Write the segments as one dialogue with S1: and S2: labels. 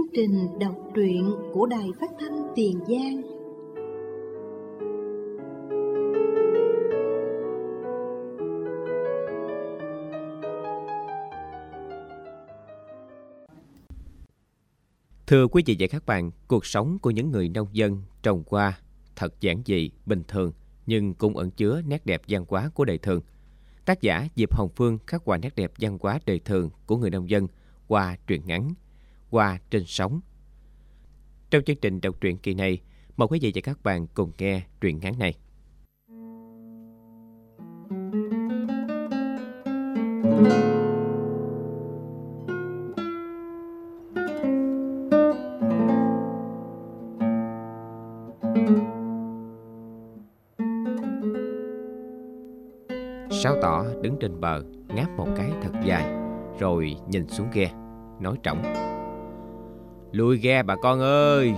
S1: trình đọc truyện của Đài Phát thanh Tiền Giang.
S2: Thưa quý vị và các bạn, cuộc sống của những người nông dân trồng hoa thật giản dị, bình thường nhưng cũng ẩn chứa nét đẹp văn hóa của đời thường. Tác giả Diệp Hồng Phương khắc họa nét đẹp văn hóa đời thường của người nông dân qua truyện ngắn Hoa trên sóng. Trong chương trình đọc truyện kỳ này, mời quý vị và các bạn cùng nghe truyện ngắn này. Sáu Tỏ đứng trên bờ, ngáp một cái thật dài, rồi nhìn xuống ghe, nói trỏng: "Lui ghe bà con ơi!"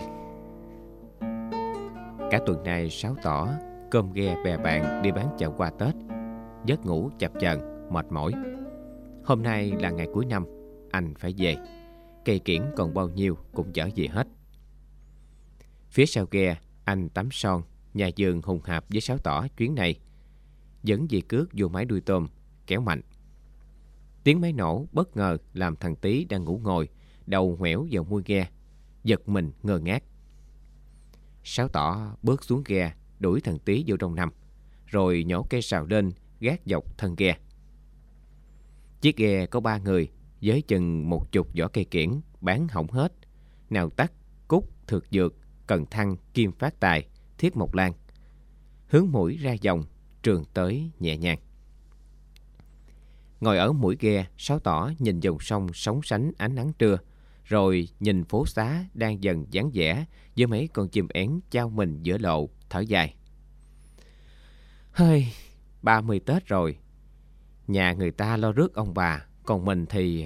S2: Cả tuần nay Sáu Tỏ cơm ghe bè bạn đi bán chợ hoa Tết, giấc ngủ chập chờn, mệt mỏi. Hôm nay là ngày cuối năm, anh phải về. Cây kiển còn bao nhiêu cũng chở về hết. Phía sau ghe, anh Tắm Son, nhà vườn hùng hạp với Sáu Tỏ chuyến này, dẫn dì Cước vô máy đuôi tôm, kéo mạnh. Tiếng máy nổ bất ngờ làm thằng Tí đang ngủ ngồi, đầu ngoẻo vào mui ghe, giật mình ngơ ngác. Sáu Tỏ bước xuống ghe, đuổi thằng Tí vô trong nằm, rồi nhổ cây sào lên gác dọc thân ghe. Chiếc ghe có 3 người, với chừng 10 vỏ cây kiển bán hỏng hết, nào tắc, cúc, thược dược, cần thăng, kim phát tài, thiết mộc lan. Hướng mũi ra dòng, trường tới nhẹ nhàng. Ngồi ở mũi ghe, Sáu Tỏ nhìn dòng sông sóng sánh ánh nắng trưa, rồi nhìn phố xá đang dần vắng vẻ với mấy con chim én chao mình giữa lộ, thở dài. Hơi, 30 Tết rồi, nhà người ta lo rước ông bà, còn mình thì...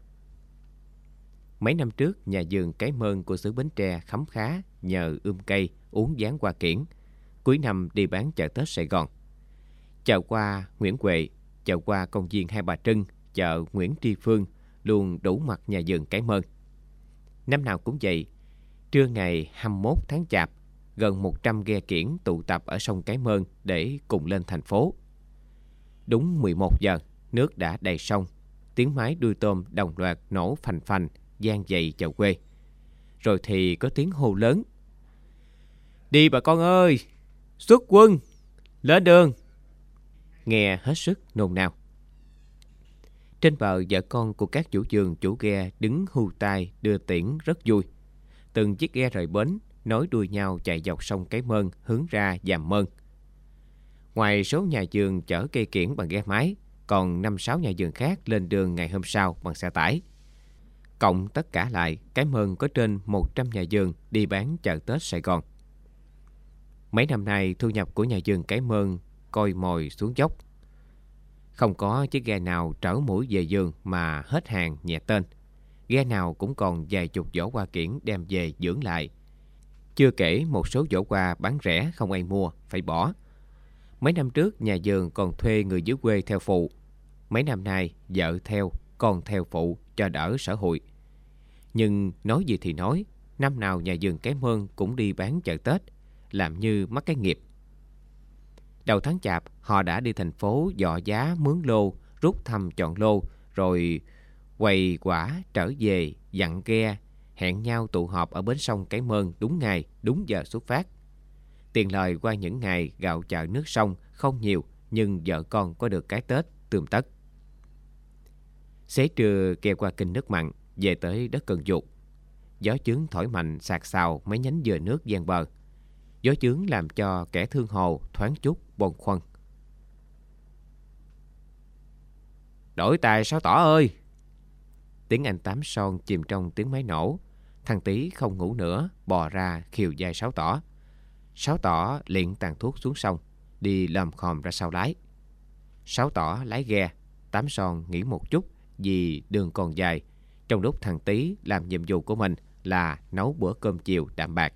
S2: Mấy năm trước, nhà vườn Cái Mơn của xứ Bến Tre khấm khá nhờ cây, uống gián hoa kiển. Cuối năm đi bán chợ Tết Sài Gòn. Chợ hoa Nguyễn Huệ, chợ hoa công viên Hai Bà Trưng, chợ Nguyễn Tri Phương luôn đủ mặt nhà vườn Cái Mơn. Năm nào cũng vậy, trưa ngày 21 tháng Chạp, gần 100 ghe kiển tụ tập ở sông Cái Mơn để cùng lên thành phố. Đúng 11 giờ, nước đã đầy sông, tiếng máy đuôi tôm đồng loạt nổ phành phành, vang dậy chợ quê. Rồi thì có tiếng hô lớn: "Đi bà con ơi! Xuất quân! Lên đường!" Nghe hết sức nôn nao. Trên bờ, vợ con của các chủ vườn chủ ghe đứng hưu tai đưa tiễn rất vui. Từng chiếc ghe rời bến, nối đuôi nhau chạy dọc sông Cái Mơn hướng ra Giàm Mơn. Ngoài số nhà vườn chở cây kiển bằng ghe máy, còn 5-6 nhà vườn khác lên đường ngày hôm sau bằng xe tải. Cộng tất cả lại, Cái Mơn có trên 100 nhà vườn đi bán chợ Tết Sài Gòn. Mấy năm nay, thu nhập của nhà vườn Cái Mơn coi mồi xuống dốc. Không có chiếc ghe nào trở mũi về vườn mà hết hàng nhẹ tên. Ghe nào cũng còn vài chục vỏ hoa kiển đem về dưỡng lại. Chưa kể một số vỏ hoa bán rẻ không ai mua, phải bỏ. Mấy năm trước, nhà vườn còn thuê người dưới quê theo phụ. Mấy năm nay, vợ theo, con theo phụ cho đỡ sở hụi. Nhưng nói gì thì nói, năm nào nhà vườn Cái Mơn cũng đi bán chợ Tết, làm như mắc cái nghiệp. Đầu tháng Chạp, họ đã đi thành phố dọ giá mướn lô, rút thăm chọn lô, rồi quầy quả trở về, dặn ghe, hẹn nhau tụ họp ở bến sông Cái Mơn đúng ngày, đúng giờ xuất phát. Tiền lời qua những ngày gạo chợ nước sông không nhiều, nhưng vợ con có được cái Tết tươm tất. Xế trưa ghe qua kênh nước mặn, về tới đất Cần Duộc. Gió chướng thổi mạnh xạc xào mấy nhánh dừa nước ven bờ. Gió chướng làm cho kẻ thương hồ thoáng chút bồn khoăn. "Đổi tài Sáu Tỏ ơi!" Tiếng anh Tám Son chìm trong tiếng máy nổ. Thằng Tí không ngủ nữa, bò ra khiều vai Sáu Tỏ. Sáu Tỏ liền tàn thuốc xuống sông, đi lòm khòm ra sau lái. Sáu Tỏ lái ghe, Tám Son nghỉ một chút vì đường còn dài, trong lúc thằng Tí làm nhiệm vụ của mình là nấu bữa cơm chiều đạm bạc.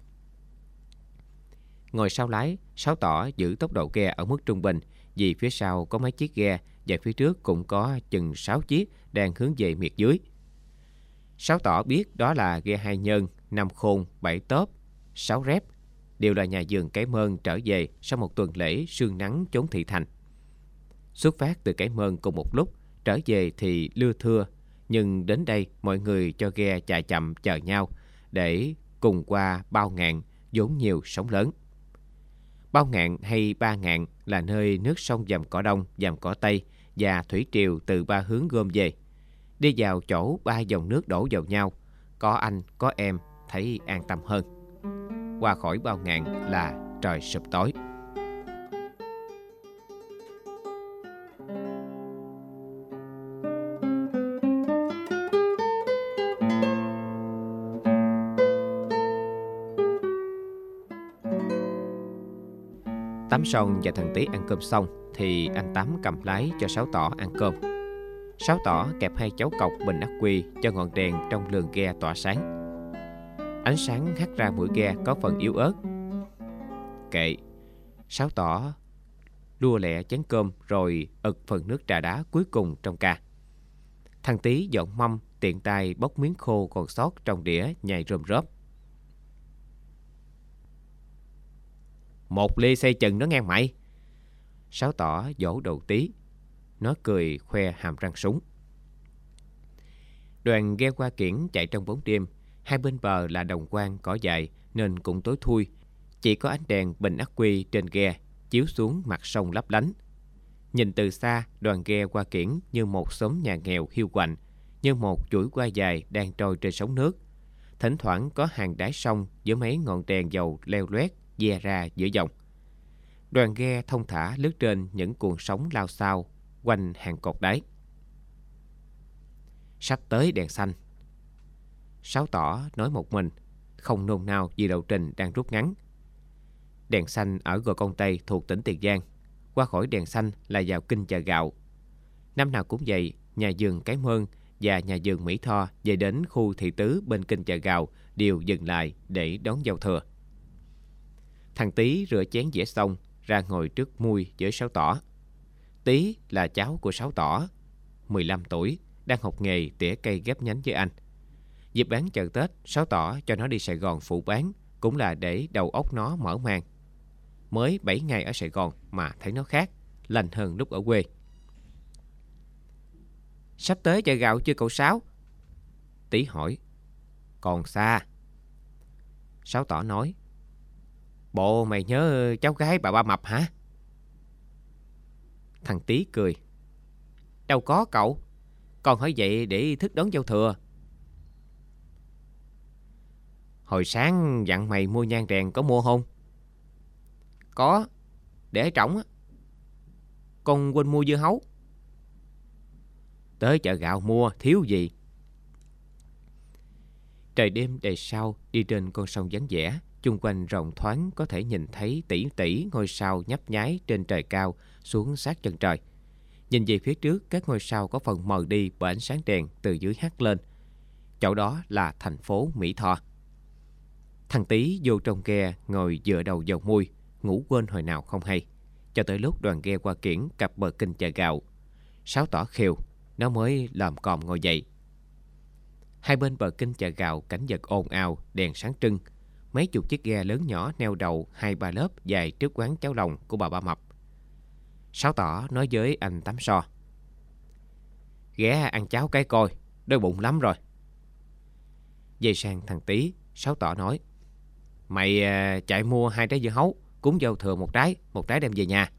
S2: Ngồi sau lái, Sáu Tỏ giữ tốc độ ghe ở mức trung bình, vì phía sau có mấy chiếc ghe và phía trước cũng có chừng 6 chiếc đang hướng về miệt dưới. Sáu Tỏ biết đó là ghe Hai Nhân, Năm Khôn, Bảy Tốp, Sáu Rép đều là nhà vườn Cái Mơn trở về sau một tuần lễ sương nắng chốn thị thành. Xuất phát từ Cái Mơn cùng một lúc, trở về thì lưa thưa, nhưng đến đây mọi người cho ghe chạy chậm chờ nhau để cùng qua Bao Ngạn vốn nhiều sóng lớn. Bao Ngạn hay Ba Ngạn là nơi nước sông dầm cỏ Đông, dầm cỏ Tây và thủy triều từ ba hướng gom về. Đi vào chỗ ba dòng nước đổ vào nhau, có anh có em thấy an tâm hơn. Qua khỏi Bao Ngạn là trời sụp tối. Tám Son và thằng Tý ăn cơm xong thì anh Tám cầm lái cho Sáu Tỏ ăn cơm. Sáu Tỏ kẹp hai cháu cọc bình ắc quy cho ngọn đèn trong lường ghe tỏa sáng. Ánh sáng hắt ra mũi ghe có phần yếu ớt. Kệ, Sáu Tỏ lua lẹ chén cơm rồi ực phần nước trà đá cuối cùng trong ca. Thằng Tý dọn mâm tiện tay bóc miếng khô còn sót trong đĩa nhai rôm rớp. Một ly xây chừng nó nghe mày. Sáu Tỏ dỗ đầu Tý. Nó cười khoe hàm răng súng. Đoàn ghe qua kiển chạy trong bóng đêm. Hai bên bờ là đồng quang cỏ dại nên cũng tối thui. Chỉ có ánh đèn bình ắc quy trên ghe chiếu xuống mặt sông lấp lánh. Nhìn từ xa, đoàn ghe qua kiển như một xóm nhà nghèo hiu quạnh, như một chuỗi qua dài đang trôi trên sóng nước. Thỉnh thoảng có hàng đáy sông với mấy ngọn đèn dầu leo loét ve ra giữa dòng. Đoàn ghe thông thả lướt trên những cuộn sóng lao xao quanh hàng cột đáy. Sắp tới đèn xanh. Sáu Tỏ nói một mình, không nôn nao vì lộ trình đang rút ngắn. Đèn xanh ở Gò Công Tây thuộc tỉnh Tiền Giang. Qua khỏi đèn xanh là vào kinh Chợ Gạo. Năm nào cũng vậy, nhà vườn Cái Mơn và nhà vườn Mỹ Tho về đến khu thị tứ bên kinh Chợ Gạo đều dừng lại để đón giao thừa. Thằng Tý rửa chén dĩa xong ra ngồi trước mui với Sáu Tỏ. Tý là cháu của Sáu Tỏ, 15 tuổi, đang học nghề tỉa cây ghép nhánh với anh. Dịp bán chợ Tết, Sáu Tỏ cho nó đi Sài Gòn phụ bán, cũng là để đầu óc nó mở mang. Mới 7 ngày ở Sài Gòn mà thấy nó khác, lành hơn lúc ở quê. Sắp tới Chợ Gạo chưa cậu Sáu? Tý hỏi. Còn xa. Sáu Tỏ nói. Bộ mày nhớ cháu gái bà Ba Mập hả? Thằng Tý cười. Đâu có cậu, con hỏi vậy để thức đón giao thừa. Hồi sáng dặn mày mua nhang đèn có mua không? Có, để ở trỏng á. Con quên mua dưa hấu. Tới Chợ Gạo mua, thiếu gì. Trời đêm đầy sao đi trên con sông vắng vẻ, chung quanh rộng thoáng có thể nhìn thấy tỷ tỷ ngôi sao nhấp nháy trên trời cao xuống sát chân trời. Nhìn về phía trước, các ngôi sao có phần mờ đi bởi ánh sáng đèn từ dưới hắt lên. Chỗ đó là thành phố Mỹ Tho. Thằng Tý vô trong ghe ngồi dựa đầu vào mui, ngủ quên hồi nào không hay. Cho tới lúc đoàn ghe qua kiển cập bờ kinh Chợ Gạo, Sáu Tỏ khều, nó mới lồm còm ngồi dậy. Hai bên bờ kinh Chợ Gạo cảnh vật ồn ào, đèn sáng trưng. Mấy chục chiếc ghe lớn nhỏ neo đậu 2-3 lớp dài trước quán cháo lòng của bà Ba Mập. Sáu Tỏ nói với anh Tám So. Ghé ăn cháo cái coi, đói bụng lắm rồi. Về sang thằng Tý, Sáu Tỏ nói. Mày chạy mua 2 trái dưa hấu, cúng giao thừa một trái đem về nhà.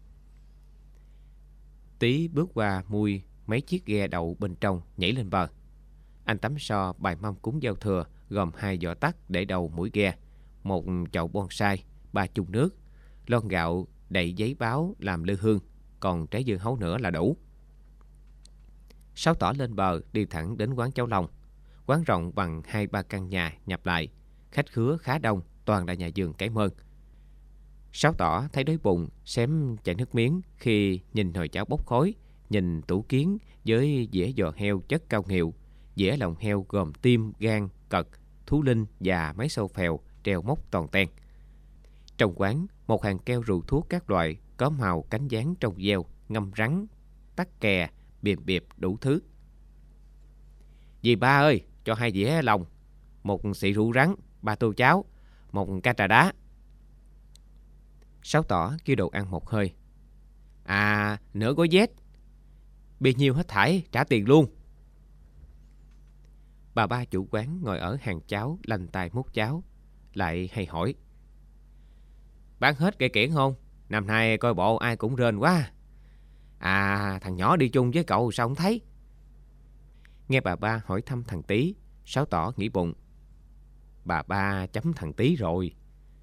S2: Tý bước qua mui mấy chiếc ghe đậu bên trong, nhảy lên bờ. Anh Tám So bày mâm cúng giao thừa gồm 2 giỏ tắc để đầu mũi ghe, một chậu bonsai, 3 chung nước, lon gạo đậy giấy báo làm lư hương, còn trái dưa hấu nữa là đủ. Sáu Tỏ lên bờ đi thẳng đến quán cháo lòng. Quán rộng bằng 2-3 căn nhà nhập lại, khách khứa khá đông, toàn là nhà vườn Cái Mơn. Sáu Tỏ thấy đói bụng, xém chảy nước miếng khi nhìn nồi cháo bốc khói, nhìn tủ kiến với dĩa giò heo chất cao nghịu, dĩa lòng heo gồm tim, gan, cật, thú linh và mấy sâu phèo treo móc toàn ten. Trong quán, một hàng keo rượu thuốc các loại có màu cánh gián trong gieo, ngâm rắn, tắc kè, biềm biệp đủ thứ. Dì Ba ơi, cho 2 dĩa lòng, 1 xị rượu rắn, 3 tô cháo, 1 ca trà đá. Sáu Tỏ kêu đồ ăn một hơi. À, nửa gói Z. Bì nhiêu hết thảy, trả tiền luôn. Bà ba chủ quán ngồi ở hàng cháo lanh tay múc cháo, lại hay hỏi: Bán hết cây kiển không? Năm nay coi bộ ai cũng rên quá. À, thằng nhỏ đi chung với cậu sao không thấy? Nghe bà ba hỏi thăm thằng Tý, Sáu Tỏ nghĩ bụng: Bà ba chấm thằng Tý rồi.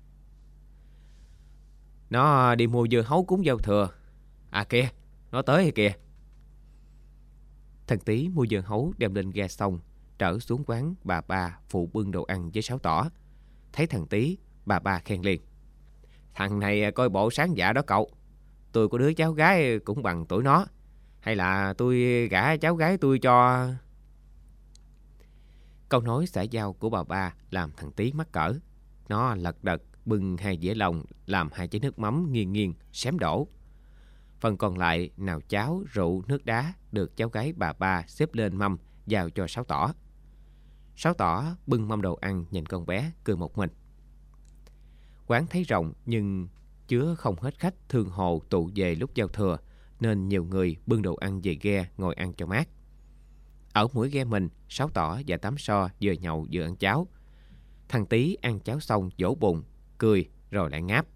S2: Nó đi mua dưa hấu cúng giao thừa. À kìa, nó tới hay kìa. Thằng Tý mua dưa hấu đem lên ghe xong, trở xuống quán bà ba phụ bưng đồ ăn với Sáu Tỏ. Thấy thằng Tý, bà ba khen liền: Thằng này coi bộ sáng dạ đó cậu. Tôi có đứa cháu gái cũng bằng tuổi nó. Hay là tôi gả cháu gái tôi cho... Câu nói xã giao của bà ba làm thằng Tý mắc cỡ. Nó lật đật bưng 2 dĩa lòng, làm 2 chén nước mắm nghiêng nghiêng xém đổ. Phần còn lại nào cháo, rượu, nước đá được cháu gái bà ba xếp lên mâm giao cho Sáu Tỏ. Sáu Tỏ bưng mâm đồ ăn nhìn con bé cười một mình. Quán thấy rộng nhưng chứa không hết khách thương hồ tụ về lúc giao thừa, nên nhiều người bưng đồ ăn về ghe ngồi ăn cho mát. Ở mỗi ghe mình, Sáu Tỏ và Tám So vừa nhậu vừa ăn cháo. Thằng Tý ăn cháo xong vỗ bụng, cười rồi lại ngáp.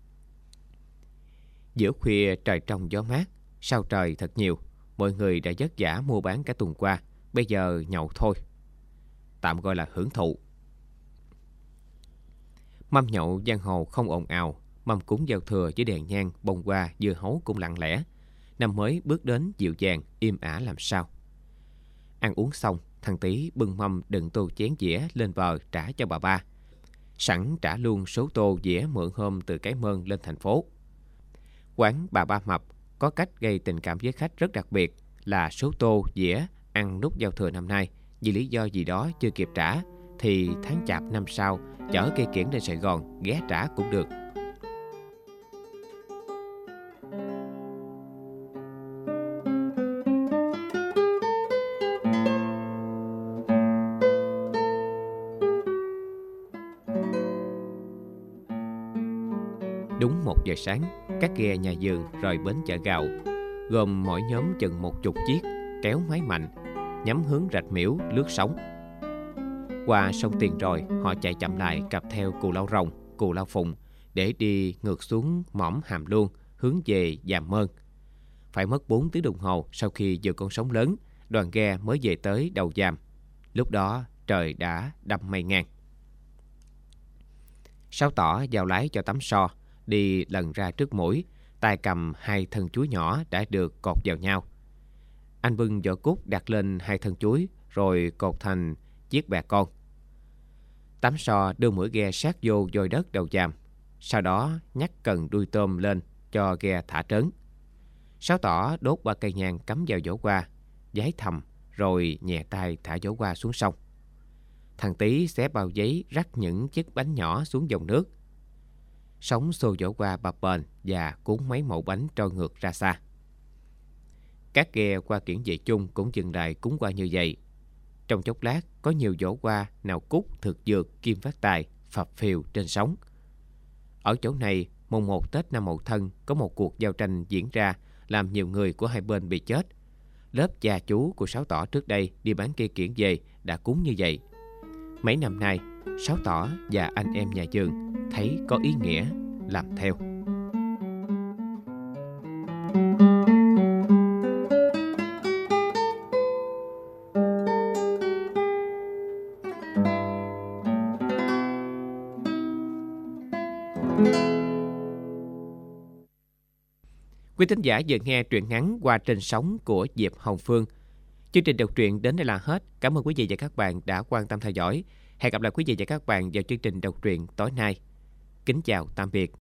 S2: Giữa khuya trời trong gió mát, sao trời thật nhiều. Mọi người đã vất vả mua bán cả tuần qua, bây giờ nhậu thôi. Tạm gọi là hưởng thụ. Mâm nhậu giang hồ không ồn ào, mâm cúng giao thừa với đèn nhang, bông hoa, dưa hấu cũng lặng lẽ. Năm mới bước đến dịu dàng, im ả làm sao. Ăn uống xong, thằng Tý bưng mâm đựng tô chén dĩa lên bờ trả cho bà ba. Sẵn trả luôn số tô dĩa mượn hôm từ Cái Mơn lên thành phố. Quán bà Ba Mập có cách gây tình cảm với khách rất đặc biệt là số tô dĩa ăn lúc giao thừa năm nay vì lý do gì đó chưa kịp trả, thì tháng Chạp năm sau chở cây kiển lên Sài Gòn ghé trả cũng được. Đúng 1 giờ sáng, các ghe nhà vườn rời bến chợ gạo, gồm mỗi nhóm chừng 10 chiếc, kéo máy mạnh, nhắm hướng Rạch Miễu lướt sóng. Qua sông Tiền rồi, họ chạy chậm lại cặp theo Cù Lao Rồng, Cù Lao Phụng để đi ngược xuống mỏm Hàm Luông hướng về Giàm Mơn. Phải mất 4 tiếng đồng hồ sau khi vượt con sóng lớn, đoàn ghe mới về tới đầu Giàm. Lúc đó trời đã đâm mây ngang. Sáu Tỏ giao lái cho Tám So đi lần ra trước mũi, tay cầm 2 thân chuối nhỏ đã được cột vào nhau. Anh bưng vỏ cúc đặt lên 2 thân chuối rồi cột thành chiếc bè con. Tám So đưa mũi ghe sát vô vôi đất đầu Giàm, sau đó nhắc cần đuôi tôm lên cho ghe thả trớn. Sáu Tỏ đốt 3 cây nhang cắm vào vỏ qua, vái thầm rồi nhẹ tay thả vỏ qua xuống sông. Thằng Tý xé bao giấy rắc những chiếc bánh nhỏ xuống dòng nước. Sóng xô vỏ qua bập bềnh và cuốn mấy mẩu bánh trôi ngược ra xa. Các ghe qua kiển về chung cũng dừng lại cúng qua như vậy. Trong chốc lát có nhiều vỏ qua nào cúc, thực dược, kim phát tài phập phìu trên sóng. Ở chỗ này, mùng 1 Tết năm Mậu Thân có một cuộc giao tranh diễn ra làm nhiều người của hai bên bị chết. Lớp cha chú của Sáu Tỏ trước đây đi bán cây kiển về đã cúng như vậy. Mấy năm nay, Sáu Tỏ và anh em nhà vườn thấy có ý nghĩa làm theo. Quý thính giả vừa nghe truyện ngắn Qua Trên Sóng của Diệp Hồng Phương. Chương trình đọc truyện đến đây là hết. Cảm ơn quý vị và các bạn đã quan tâm theo dõi. Hẹn gặp lại quý vị và các bạn vào chương trình đọc truyện tối nay. Kính chào tạm biệt.